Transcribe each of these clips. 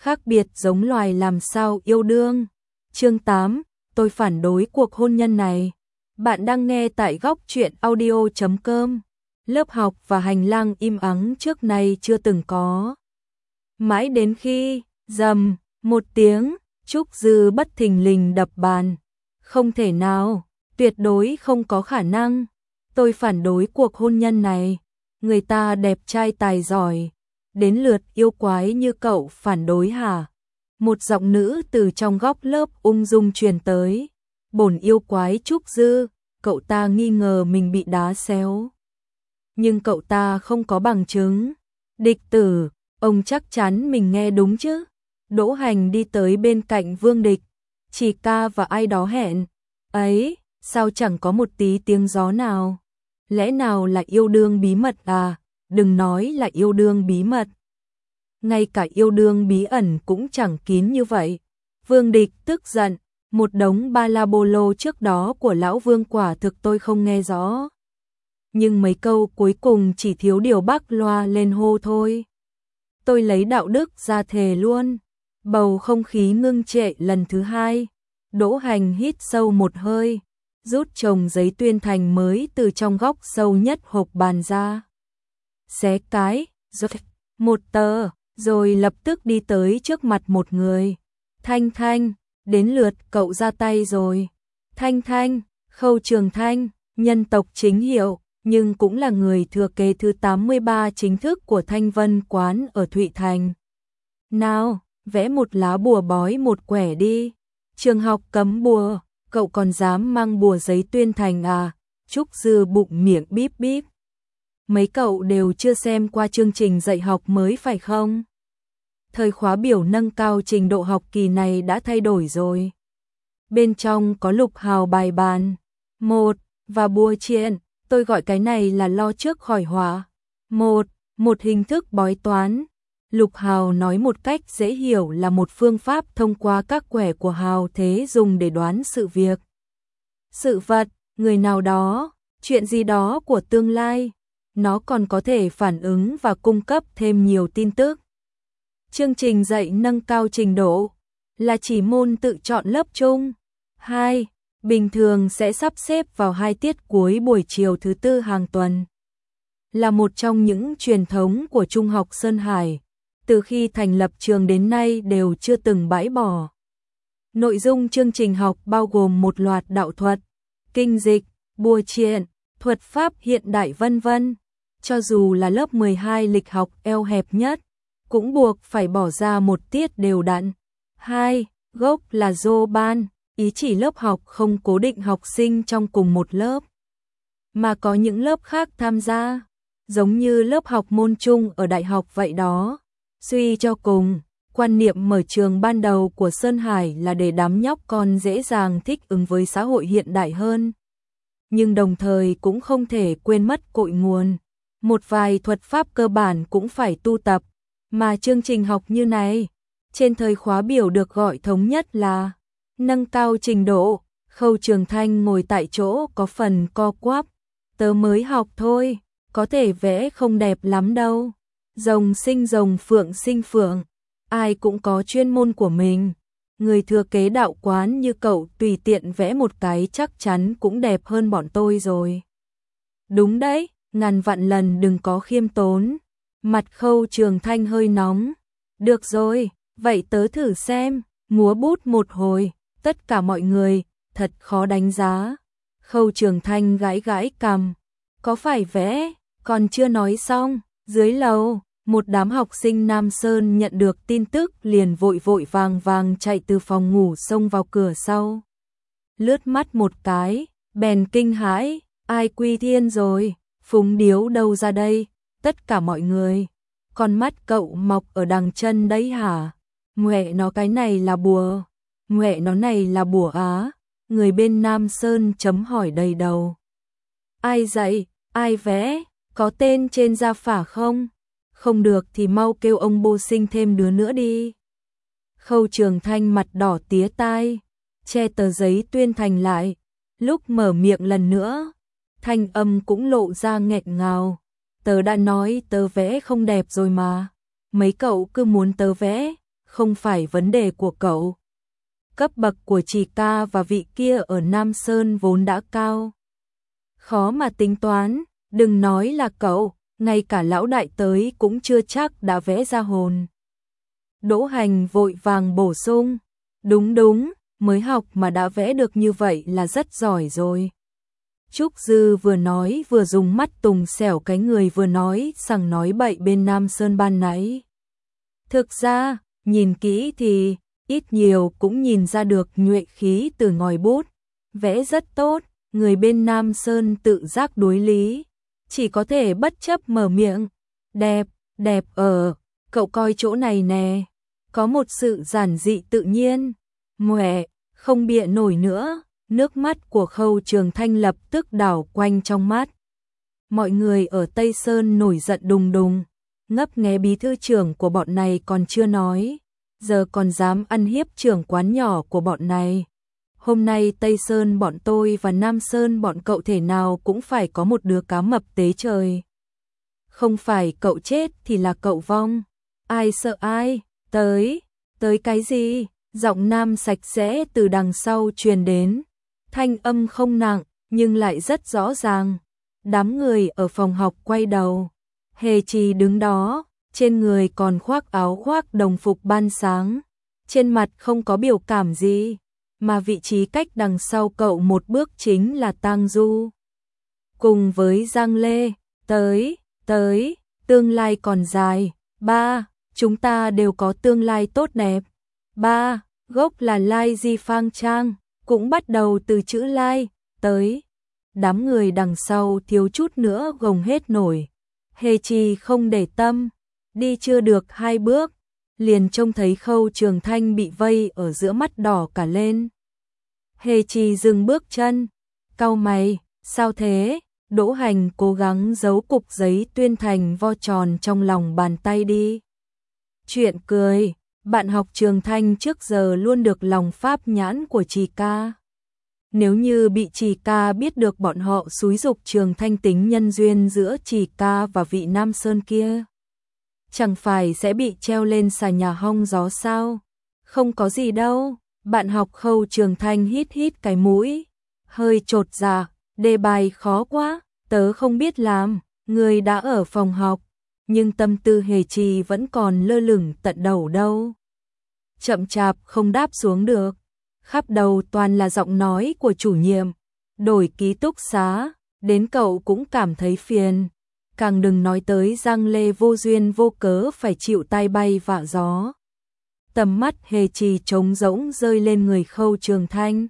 khác biệt giống loài làm sao yêu đương. Chương 8, tôi phản đối cuộc hôn nhân này. Bạn đang nghe tại góc truyện audio.com. Lớp học và hành lang im ắng trước nay chưa từng có. Mãi đến khi, rầm, một tiếng, Trúc Dư bất thình lình đập bàn. Không thể nào, tuyệt đối không có khả năng. Tôi phản đối cuộc hôn nhân này. Người ta đẹp trai tài giỏi. Đến lượt yêu quái như cậu phản đối hả? Một giọng nữ từ trong góc lớp ung dung truyền tới. Bổn yêu quái Trúc Dư, cậu ta nghi ngờ mình bị đá xéo. Nhưng cậu ta không có bằng chứng. Địch tử, ông chắc chắn mình nghe đúng chứ? Đỗ Hành đi tới bên cạnh Vương Địch. Chỉ ca và ai đó hẹn. Ấy, sao chẳng có một tí tiếng gió nào? Lẽ nào là yêu đương bí mật à? Đừng nói là yêu đương bí mật. Ngay cả yêu đương bí ẩn cũng chẳng kín như vậy. Vương Địch tức giận. Một đống ba la bô lô trước đó của lão Vương quả thực tôi không nghe rõ. Nhưng mấy câu cuối cùng chỉ thiếu điều bắc loa lên hô thôi. Tôi lấy đạo đức ra thề luôn. Bầu không khí ngưng trệ lần thứ hai. Đỗ Hành hít sâu một hơi, rút chồng giấy tuyên thành mới từ trong góc sâu nhất hộp bàn ra. Xé cái, một tờ, rồi lập tức đi tới trước mặt một người. Thanh Thanh, đến lượt cậu ra tay rồi. Thanh Thanh, Khâu Trường Thanh, nhân tộc chính hiệu, nhưng cũng là người thừa kế thứ 83 chính thức của Thanh Vân Quán ở Thụy Thành. Nào, vẽ một lá bùa bói một quẻ đi. Trường học cấm bùa, cậu còn dám mang bùa giấy tuyên thành à? Trúc Dư bụng miệng bíp bíp. Mấy cậu đều chưa xem qua chương trình dạy học mới phải không? Thời khóa biểu nâng cao trình độ học kỳ này đã thay đổi rồi. Bên trong có lục hào bài bàn, và bùa triện, tôi gọi cái này là lo trước khỏi họa. Một hình thức bói toán. Lục hào nói một cách dễ hiểu là một phương pháp thông qua các quẻ của hào thế dùng để đoán sự việc, sự vật, người nào đó, chuyện gì đó của tương lai. Nó còn có thể phản ứng và cung cấp thêm nhiều tin tức. Chương trình dạy nâng cao trình độ là chỉ môn tự chọn lớp chung. 2. Bình thường sẽ sắp xếp vào 2 tiết cuối buổi chiều thứ tư hàng tuần. Là một trong những truyền thống của Trung học Sơn Hải, từ khi thành lập trường đến nay đều chưa từng bãi bỏ. Nội dung chương trình học bao gồm một loạt đạo thuật, kinh dịch, bùa triện, thuật pháp hiện đại vân vân. Cho dù là lớp 12 lịch học eo hẹp nhất, cũng buộc phải bỏ ra một tiết đều đặn. 2. Gốc là dô ban, ý chỉ lớp học không cố định học sinh trong cùng một lớp, mà có những lớp khác tham gia, giống như lớp học môn chung ở đại học vậy đó. Suy cho cùng, quan niệm mở trường ban đầu của Sơn Hải là để đám nhóc con dễ dàng thích ứng với xã hội hiện đại hơn. Nhưng đồng thời cũng không thể quên mất cội nguồn. Một vài thuật pháp cơ bản cũng phải tu tập, mà chương trình học như này, trên thời khóa biểu được gọi thống nhất là nâng cao trình độ. Khâu Trường Thanh ngồi tại chỗ có phần co quắp. Tớ mới học thôi, có thể vẽ không đẹp lắm đâu. Rồng sinh rồng, phượng sinh phượng, ai cũng có chuyên môn của mình. Người thừa kế đạo quán như cậu tùy tiện vẽ một cái chắc chắn cũng đẹp hơn bọn tôi rồi. Đúng đấy, ngàn vạn lần đừng có khiêm tốn. Mặt Khâu Trường Thanh hơi nóng. Được rồi, vậy tớ thử xem, múa bút một hồi. Tất cả mọi người, thật khó đánh giá. Khâu Trường Thanh gãi gãi cằm. Có phải vẽ, còn chưa nói xong. Dưới lầu, một đám học sinh Nam Sơn nhận được tin tức liền vội vội vàng vàng chạy từ phòng ngủ xông vào cửa sau. Lướt mắt một cái, bèn kinh hãi, ai quy thiên rồi, Phúng Điếu đâu ra đây? Tất cả mọi người, con mắt cậu mọc ở đằng chân đấy hả? Ngoẹ nó cái này là bùa, ngoẹ nó này là bùa á. Người bên Nam Sơn chấm hỏi đầy đầu. Ai dạy, ai vẽ, có tên trên gia phả không? Không được thì mau kêu ông Bô sinh thêm đứa nữa đi. Khâu Trường Thanh mặt đỏ tía tai, che tờ giấy tuyên thành lại. Lúc mở miệng lần nữa, thanh âm cũng lộ ra nghẹn ngào. Tớ đã nói tớ vẽ không đẹp rồi mà. Mấy cậu cứ muốn tớ vẽ, không phải vấn đề của cậu. Cấp bậc của Trì ca và vị kia ở Nam Sơn vốn đã cao. Khó mà tính toán, đừng nói là cậu, ngay cả lão đại tới cũng chưa chắc đã vẽ ra hồn. Đỗ Hành vội vàng bổ sung, đúng, mới học mà đã vẽ được như vậy là rất giỏi rồi. Trúc Dư vừa nói vừa dùng mắt tùng xẻo cái người vừa nói sằng nói bậy bên Nam Sơn ban nãy. Thực ra, nhìn kỹ thì ít nhiều cũng nhìn ra được nhuệ khí từ ngòi bút, vẽ rất tốt, người bên Nam Sơn tự giác đối lý, chỉ có thể bất chấp mở miệng, đẹp ở, cậu coi chỗ này nè, có một sự giản dị tự nhiên, mòe, không bịa nổi nữa, nước mắt của Khâu Trường Thanh lập tức đảo quanh trong mắt. Mọi người ở Tây Sơn nổi giận đùng đùng, ngấp nghé bí thư trưởng của bọn này còn chưa nói, giờ còn dám ăn hiếp trưởng quán nhỏ của bọn này. Hôm nay Tây Sơn bọn tôi và Nam Sơn bọn cậu thể nào cũng phải có một đứa cá mập tế trời. Không phải cậu chết thì là cậu vong. Ai sợ ai, tới cái gì? Giọng nam sạch sẽ từ đằng sau truyền đến. Thanh âm không nặng, nhưng lại rất rõ ràng. Đám người ở phòng học quay đầu. Hề Trì đứng đó, trên người còn khoác áo khoác đồng phục ban sáng. Trên mặt không có biểu cảm gì, mà vị trí cách đằng sau cậu một bước chính là Tang Du. Cùng với Giang Lê, tới, tương lai còn dài. Ba, chúng ta đều có tương lai tốt đẹp. Ba, gốc là Lai Di Phang Trang, cũng bắt đầu từ chữ Lai, tới. Đám người đằng sau thiếu chút nữa gồng hết nổi. Hề Trì không để tâm, đi chưa được 2 bước, liền trông thấy Khâu Trường Thanh bị vây ở giữa mắt đỏ cả lên. Hề Trì dừng bước chân, cau mày, sao thế? Đỗ Hành cố gắng giấu cục giấy tuyên thành vo tròn trong lòng bàn tay đi. Chuyện cười, bạn học Trường Thanh trước giờ luôn được lòng pháp nhãn của Trì ca. Nếu như bị Trì ca biết được bọn họ xúi giục Trường Thanh tính nhân duyên giữa Trì ca và vị Nam Sơn kia, chẳng phải sẽ bị treo lên xà nhà hong gió sao? Không có gì đâu. Bạn học Khâu Trường Thanh hít cái mũi, hơi chột dạ, đề bài khó quá, tớ không biết làm. Người đã ở phòng học, nhưng tâm tư Hề Trì vẫn còn lơ lửng tận đầu đâu. Chậm chạp không đáp xuống được, khắp đầu toàn là giọng nói của chủ nhiệm, đổi ký túc xá, đến cậu cũng cảm thấy phiền. Càng đừng nói tới Giang Lê vô duyên vô cớ phải chịu tai bay vạ gió. Tầm mắt Hề Trì trống rỗng rơi lên người Khâu Trường Thanh.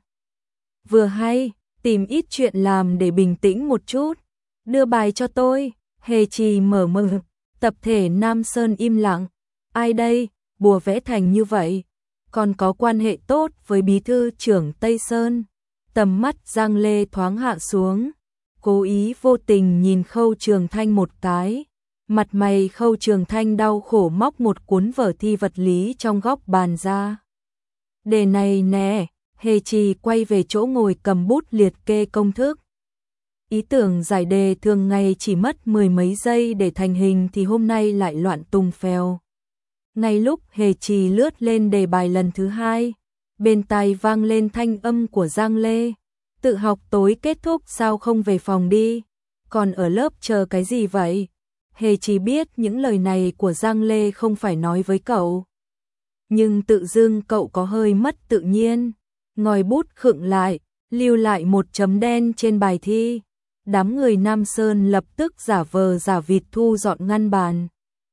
Vừa hay, tìm ít chuyện làm để bình tĩnh một chút. Đưa bài cho tôi. Hề Trì mở mực. Tập thể Nam Sơn im lặng. Ai đây, bùa vẽ thành như vậy. Còn có quan hệ tốt với bí thư trưởng Tây Sơn. Tầm mắt Giang Lê thoáng hạ xuống, cố ý vô tình nhìn Khâu Trường Thanh một cái. Mặt mày Khâu Trường Thanh đau khổ móc một cuốn vở thi vật lý trong góc bàn ra. Đề này nè, Hề Trì quay về chỗ ngồi cầm bút liệt kê công thức. Ý tưởng giải đề thường ngày chỉ mất 10 mấy giây để thành hình thì hôm nay lại loạn tung phèo. Ngay lúc Hề Trì lướt lên đề bài lần thứ 2, bên tai vang lên thanh âm của Giang Lê. Tự học tối kết thúc sao không về phòng đi, còn ở lớp chờ cái gì vậy? Hề Trì biết những lời này của Giang Lê không phải nói với cậu. Nhưng tự dưng cậu có hơi mất tự nhiên, ngòi bút khựng lại, lưu lại một chấm đen trên bài thi. Đám người Nam Sơn lập tức giả vờ giả vịt thu dọn ngăn bàn.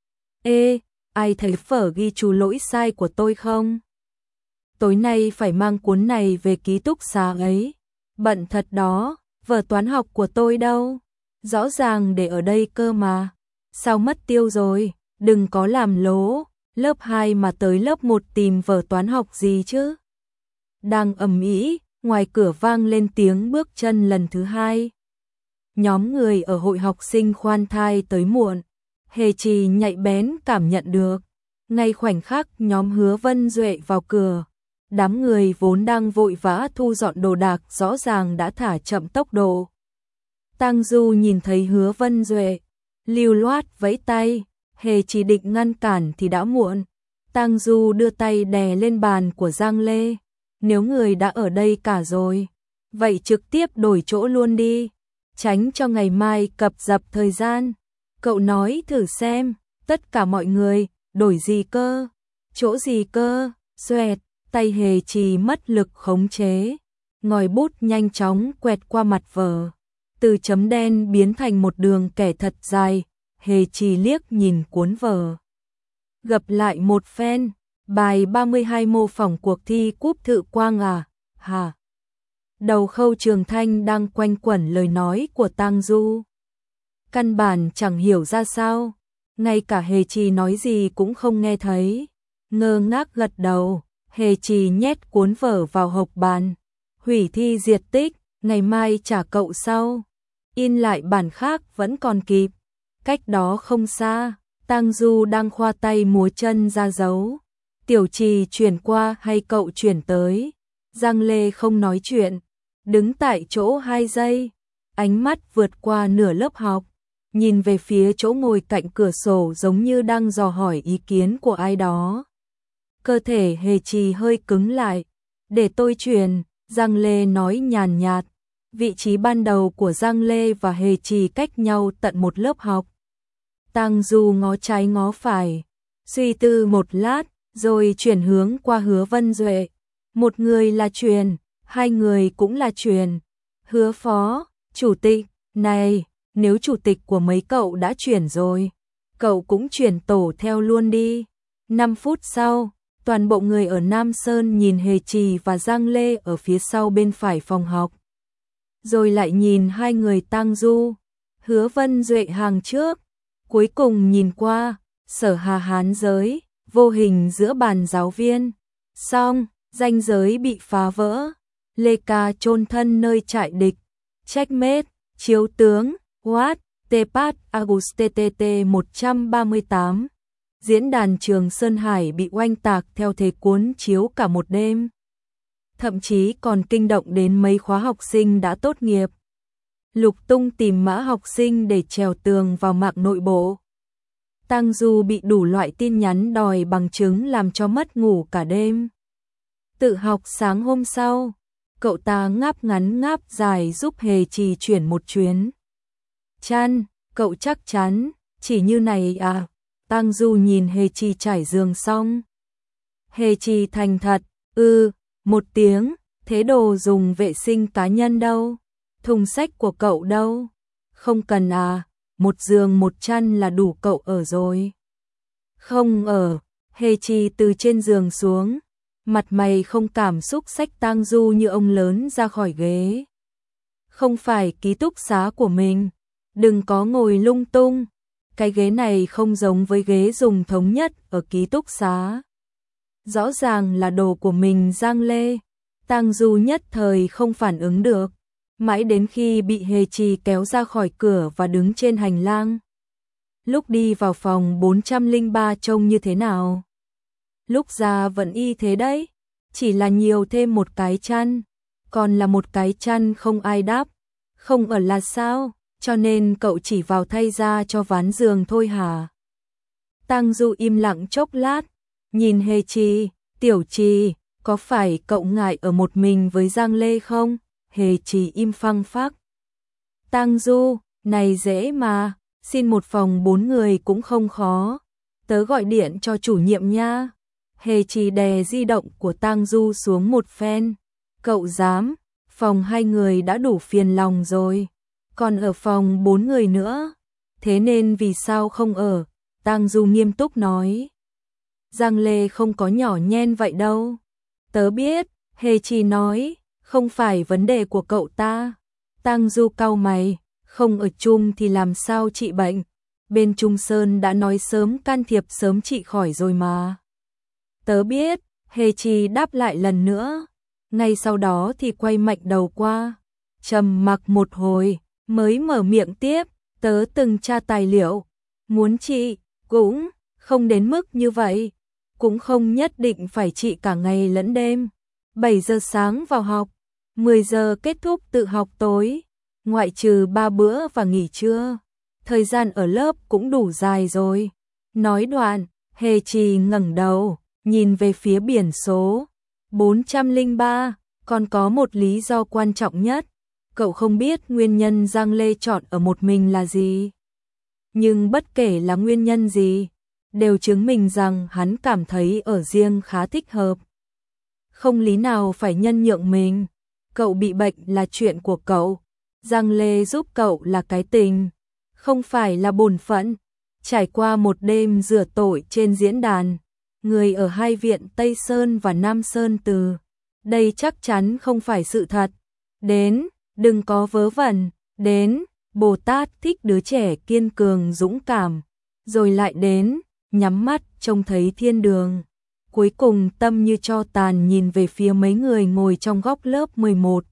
Ê, ai thấy phở ghi chú lỗi sai của tôi không? Tối nay phải mang cuốn này về ký túc xá ấy. Bận thật đó, vở toán học của tôi đâu? Rõ ràng để ở đây cơ mà. Sao mất tiêu rồi? Đừng có làm lố, lớp 2 mà tới lớp 1 tìm vở toán học gì chứ? Đang ầm ĩ, ngoài cửa vang lên tiếng bước chân lần thứ 2. Nhóm người ở hội học sinh khoan thai tới muộn. Hề Trì nhạy bén cảm nhận được. Ngay khoảnh khắc nhóm Hứa Vân Duệ vào cửa, đám người vốn đang vội vã thu dọn đồ đạc rõ ràng đã thả chậm tốc độ. Tang Du nhìn thấy Hứa Vân Duệ, lưu loát vẫy tay, Hề Trì định ngăn cản thì đã muộn. Tang Du đưa tay đè lên bàn của Giang Lê. Nếu người đã ở đây cả rồi, vậy trực tiếp đổi chỗ luôn đi, tránh cho ngày mai cập dập thời gian. Cậu nói thử xem, tất cả mọi người, đổi gì cơ? Chỗ gì cơ? Xoẹt, tay Hề Trì mất lực khống chế. Ngòi bút nhanh chóng quẹt qua mặt vở. Từ chấm đen biến thành một đường kẻ thật dài. Hề Trì liếc nhìn cuốn vở. Gập lại một phen. Bài 32 mô phỏng cuộc thi Cúp Thự Quang à? Hả? Đầu Khâu Trường Thanh đang quanh quẩn lời nói của Tang Du. Căn bản chẳng hiểu ra sao. Ngay cả Hề Trì nói gì cũng không nghe thấy. Ngơ ngác gật đầu. Hề Trì nhét cuốn vở vào hộc bàn. Hủy thi diệt tích, ngày mai trả cậu sau. In lại bản khác vẫn còn kịp. Cách đó không xa, Tang Du đang khoa tay múa chân ra dấu. Tiểu Trì chuyển qua hay cậu chuyển tới? Giang Lê không nói chuyện, đứng tại chỗ 2 giây, ánh mắt vượt qua nửa lớp học, nhìn về phía chỗ ngồi cạnh cửa sổ giống như đang dò hỏi ý kiến của ai đó. Cơ thể Hề Trì hơi cứng lại. Để tôi chuyển, Giang Lê nói nhàn nhạt. Vị trí ban đầu của Giang Lê và Hề Trì cách nhau tận một lớp học. Tang Du ngó trái ngó phải, suy tư một lát, rồi chuyển hướng qua Hứa Vân Duệ. Một người là truyền, hai người cũng là truyền. Hứa phó, chủ tịch, này, nếu chủ tịch của mấy cậu đã chuyển rồi, cậu cũng chuyển tổ theo luôn đi. 5 phút sau, toàn bộ người ở Nam Sơn nhìn Hề Trì và Giang Lê ở phía sau bên phải phòng học. Rồi lại nhìn hai người Tang Du, Hứa Vân Duệ hàng trước. Cuối cùng nhìn qua, Sở Hà hán giới, vô hình giữa bàn giáo viên. Xong, ranh giới bị phá vỡ. Lê Ca chôn thân nơi trại địch. Checkmate, chiếu tướng, What, Tepat Agustt 138. Diễn đàn Trường Sơn Hải bị oanh tạc theo thế cuốn chiếu cả một đêm. Thậm chí còn kinh động đến mấy khóa học sinh đã tốt nghiệp. Lục tung tìm mã học sinh để trèo tường vào mạng nội bộ. Tang Du bị đủ loại tin nhắn đòi bằng chứng làm cho mất ngủ cả đêm. Tự học sáng hôm sau, cậu ta ngáp ngắn ngáp dài giúp Hề Trì chuyển một chuyến. Chăn, cậu chắc chắn, chỉ như này à? Tang Du nhìn Hề Trì trải giường xong. Hề Trì thành thật, một tiếng, thế đồ dùng vệ sinh cá nhân đâu? Thùng sách của cậu đâu? Không cần à, một giường một chăn là đủ cậu ở rồi. Không ở, Hề Trì từ trên giường xuống, mặt mày không cảm xúc xách Tang Du như ông lớn ra khỏi ghế. Không phải ký túc xá của mình, đừng có ngồi lung tung, cái ghế này không giống với ghế dùng thống nhất ở ký túc xá. Rõ ràng là đồ của mình. Giang Lê, Tang Du nhất thời không phản ứng được. Mãi đến khi bị Hề Trì kéo ra khỏi cửa và đứng trên hành lang. Lúc đi vào phòng 403 trông như thế nào? Lúc ra vẫn y thế đấy, chỉ là nhiều thêm một cái chăn, còn là một cái chăn không ai đáp. Không ở là sao, cho nên cậu chỉ vào thay ra cho ván giường thôi hả? Tang Du im lặng chốc lát, nhìn Hề Trì, Tiểu Trì, có phải cậu ngại ở một mình với Giang Lê không? Hề Trì im phăng phắc. Tang Du, này dễ mà, xin một phòng 4 người cũng không khó. Tớ gọi điện cho chủ nhiệm nha. Hề Trì đè di động của Tang Du xuống một phen. Cậu dám, phòng 2 người đã đủ phiền lòng rồi. Còn ở phòng 4 người nữa. Thế nên vì sao không ở? Tang Du nghiêm túc nói. Giang Lê không có nhỏ nhen vậy đâu. Tớ biết, Hề Trì nói. Không phải vấn đề của cậu ta. Tang Du cau mày, không ở chung thì làm sao trị bệnh? Bên Trung Sơn đã nói sớm can thiệp sớm trị khỏi rồi mà. Tớ biết, Hề Trì đáp lại lần nữa. Ngay sau đó thì quay mạnh đầu qua. Trầm mặc một hồi, mới mở miệng tiếp. Tớ từng tra tài liệu. Muốn trị, cũng không đến mức như vậy. Cũng không nhất định phải trị cả ngày lẫn đêm. 7 giờ sáng vào học, 10 giờ kết thúc tự học tối, ngoại trừ 3 bữa và nghỉ trưa. Thời gian ở lớp cũng đủ dài rồi. Nói đoạn, Hề Trì ngẩng đầu, nhìn về phía biển số 403, còn có một lý do quan trọng nhất, cậu không biết nguyên nhân Giang Lê chọn ở một mình là gì. Nhưng bất kể là nguyên nhân gì, đều chứng minh rằng hắn cảm thấy ở riêng khá thích hợp. Không lý nào phải nhân nhượng mình, cậu bị bệnh là chuyện của cậu, Giang Lê giúp cậu là cái tình, không phải là bổn phận. Trải qua một đêm rửa tội trên diễn đàn, người ở hai viện Tây Sơn và Nam Sơn từ đây chắc chắn không phải sự thật. Đến, đừng có vớ vẩn, đến, Bồ Tát thích đứa trẻ kiên cường dũng cảm, rồi lại đến, nhắm mắt trông thấy thiên đường. Cuối cùng tâm như tro tàn nhìn về phía mấy người ngồi trong góc lớp 11,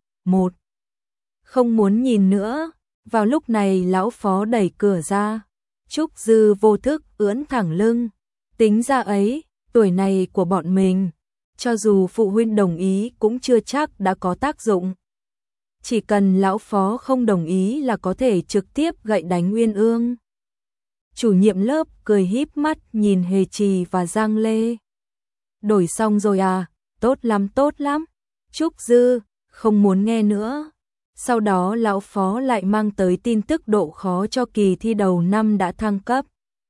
không muốn nhìn nữa. Vào lúc này lão phó đẩy cửa ra, Trúc Dư vô thức ưỡn thẳng lưng, tính ra ấy, tuổi này của bọn mình, cho dù phụ huynh đồng ý cũng chưa chắc đã có tác dụng. Chỉ cần lão phó không đồng ý là có thể trực tiếp gậy đánh Uyên Ương. Chủ nhiệm lớp cười híp mắt nhìn Hề Trì và Giang Lê. Đổi xong rồi à, tốt lắm. Trúc Dư, không muốn nghe nữa. Sau đó lão phó lại mang tới tin tức độ khó cho kỳ thi đầu năm đã thăng cấp.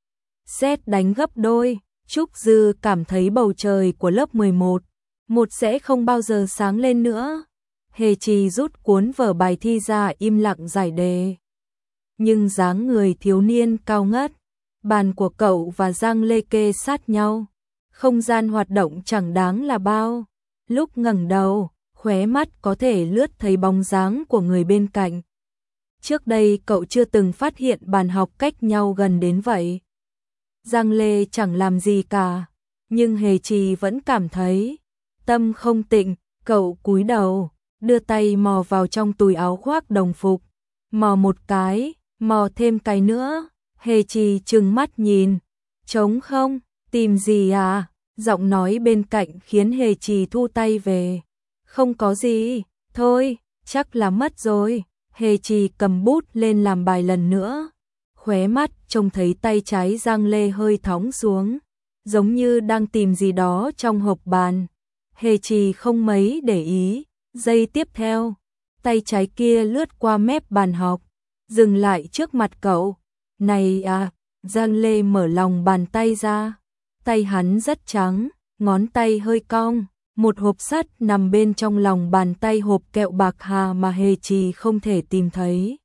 Sét đánh gấp đôi, Trúc Dư cảm thấy bầu trời của lớp 11 sẽ không bao giờ sáng lên nữa. Hề Trì rút cuốn vở bài thi ra im lặng giải đề. Nhưng dáng người thiếu niên cao ngất, bàn của cậu và Giang Lê kê sát nhau, không gian hoạt động chẳng đáng là bao. Lúc ngẩng đầu, khóe mắt có thể lướt thấy bóng dáng của người bên cạnh. Trước đây cậu chưa từng phát hiện bàn học cách nhau gần đến vậy. Giang Lê chẳng làm gì cả, nhưng Hề Trì vẫn cảm thấy tâm không tịnh. Cậu cúi đầu, đưa tay mò vào trong túi áo khoác đồng phục, mò một cái, mò thêm cái nữa. Hề Trì trừng mắt nhìn, trống không, tìm gì à? Giọng nói bên cạnh khiến Hề Trì thu tay về. Không có gì, thôi, chắc là mất rồi. Hề Trì cầm bút lên làm bài lần nữa. Khóe mắt trông thấy tay trái Giang Lê hơi thõng xuống, giống như đang tìm gì đó trong hộp bàn. Hề Trì không mấy để ý, giây tiếp theo, tay trái kia lướt qua mép bàn học, dừng lại trước mặt cậu. Này à, Giang Lê mở lòng bàn tay ra, tay hắn rất trắng, ngón tay hơi cong. Một hộp sắt nằm bên trong lòng bàn tay, hộp kẹo bạc hà mà Hề Trì không thể tìm thấy.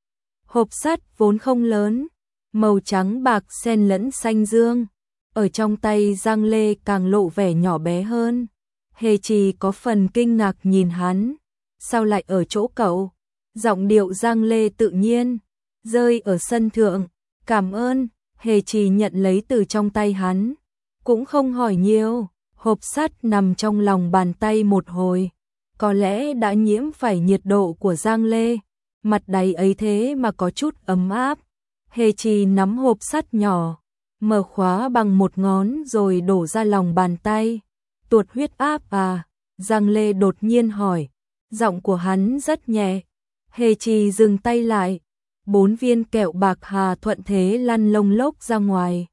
Hộp sắt vốn không lớn, màu trắng bạc xen lẫn xanh dương, ở trong tay Giang Lê càng lộ vẻ nhỏ bé hơn. Hề Trì có phần kinh ngạc nhìn hắn, sao lại ở chỗ cậu? Giọng điệu Giang Lê tự nhiên, rơi ở sân thượng. Cảm ơn. Hề Trì nhận lấy từ trong tay hắn, cũng không hỏi nhiều. Hộp sắt nằm trong lòng bàn tay một hồi, có lẽ đã nhiễm phải nhiệt độ của Giang Lê, mặt đáy ấy thế mà có chút ấm áp. Hề Trì nắm hộp sắt nhỏ, mở khóa bằng một ngón rồi đổ ra lòng bàn tay. Tuột huyết áp à? Giang Lê đột nhiên hỏi, giọng của hắn rất nhẹ. Hề Trì dừng tay lại, 4 viên kẹo bạc hà thuận thế lăn lông lốc ra ngoài.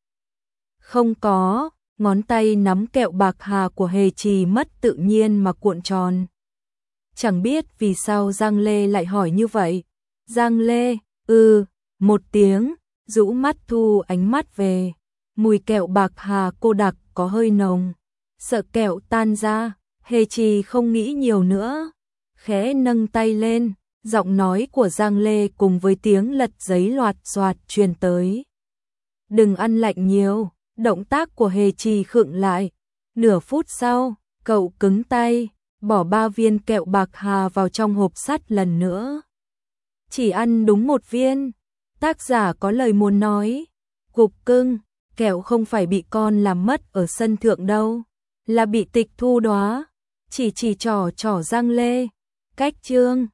Không có. Ngón tay nắm kẹo bạc hà của Hề Trì mất tự nhiên mà cuộn tròn. Chẳng biết vì sao Giang Lê lại hỏi như vậy. Giang Lê, một tiếng, rũ mắt thu ánh mắt về. Mùi kẹo bạc hà cô đặc có hơi nồng. Sợ kẹo tan ra, Hề Trì không nghĩ nhiều nữa. Khẽ nâng tay lên, giọng nói của Giang Lê cùng với tiếng lật giấy loạt xoạt truyền tới. Đừng ăn lạnh nhiều. Động tác của Hề Trì khựng lại. Nửa phút sau, cậu cứng tay, bỏ 3 viên kẹo bạc hà vào trong hộp sắt lần nữa. Chỉ ăn đúng 1 viên. Tác giả có lời muốn nói. Cục cưng, kẹo không phải bị con làm mất ở sân thượng đâu, là bị tịch thu đó. Chỉ trỏ Giang Lê. Cách chương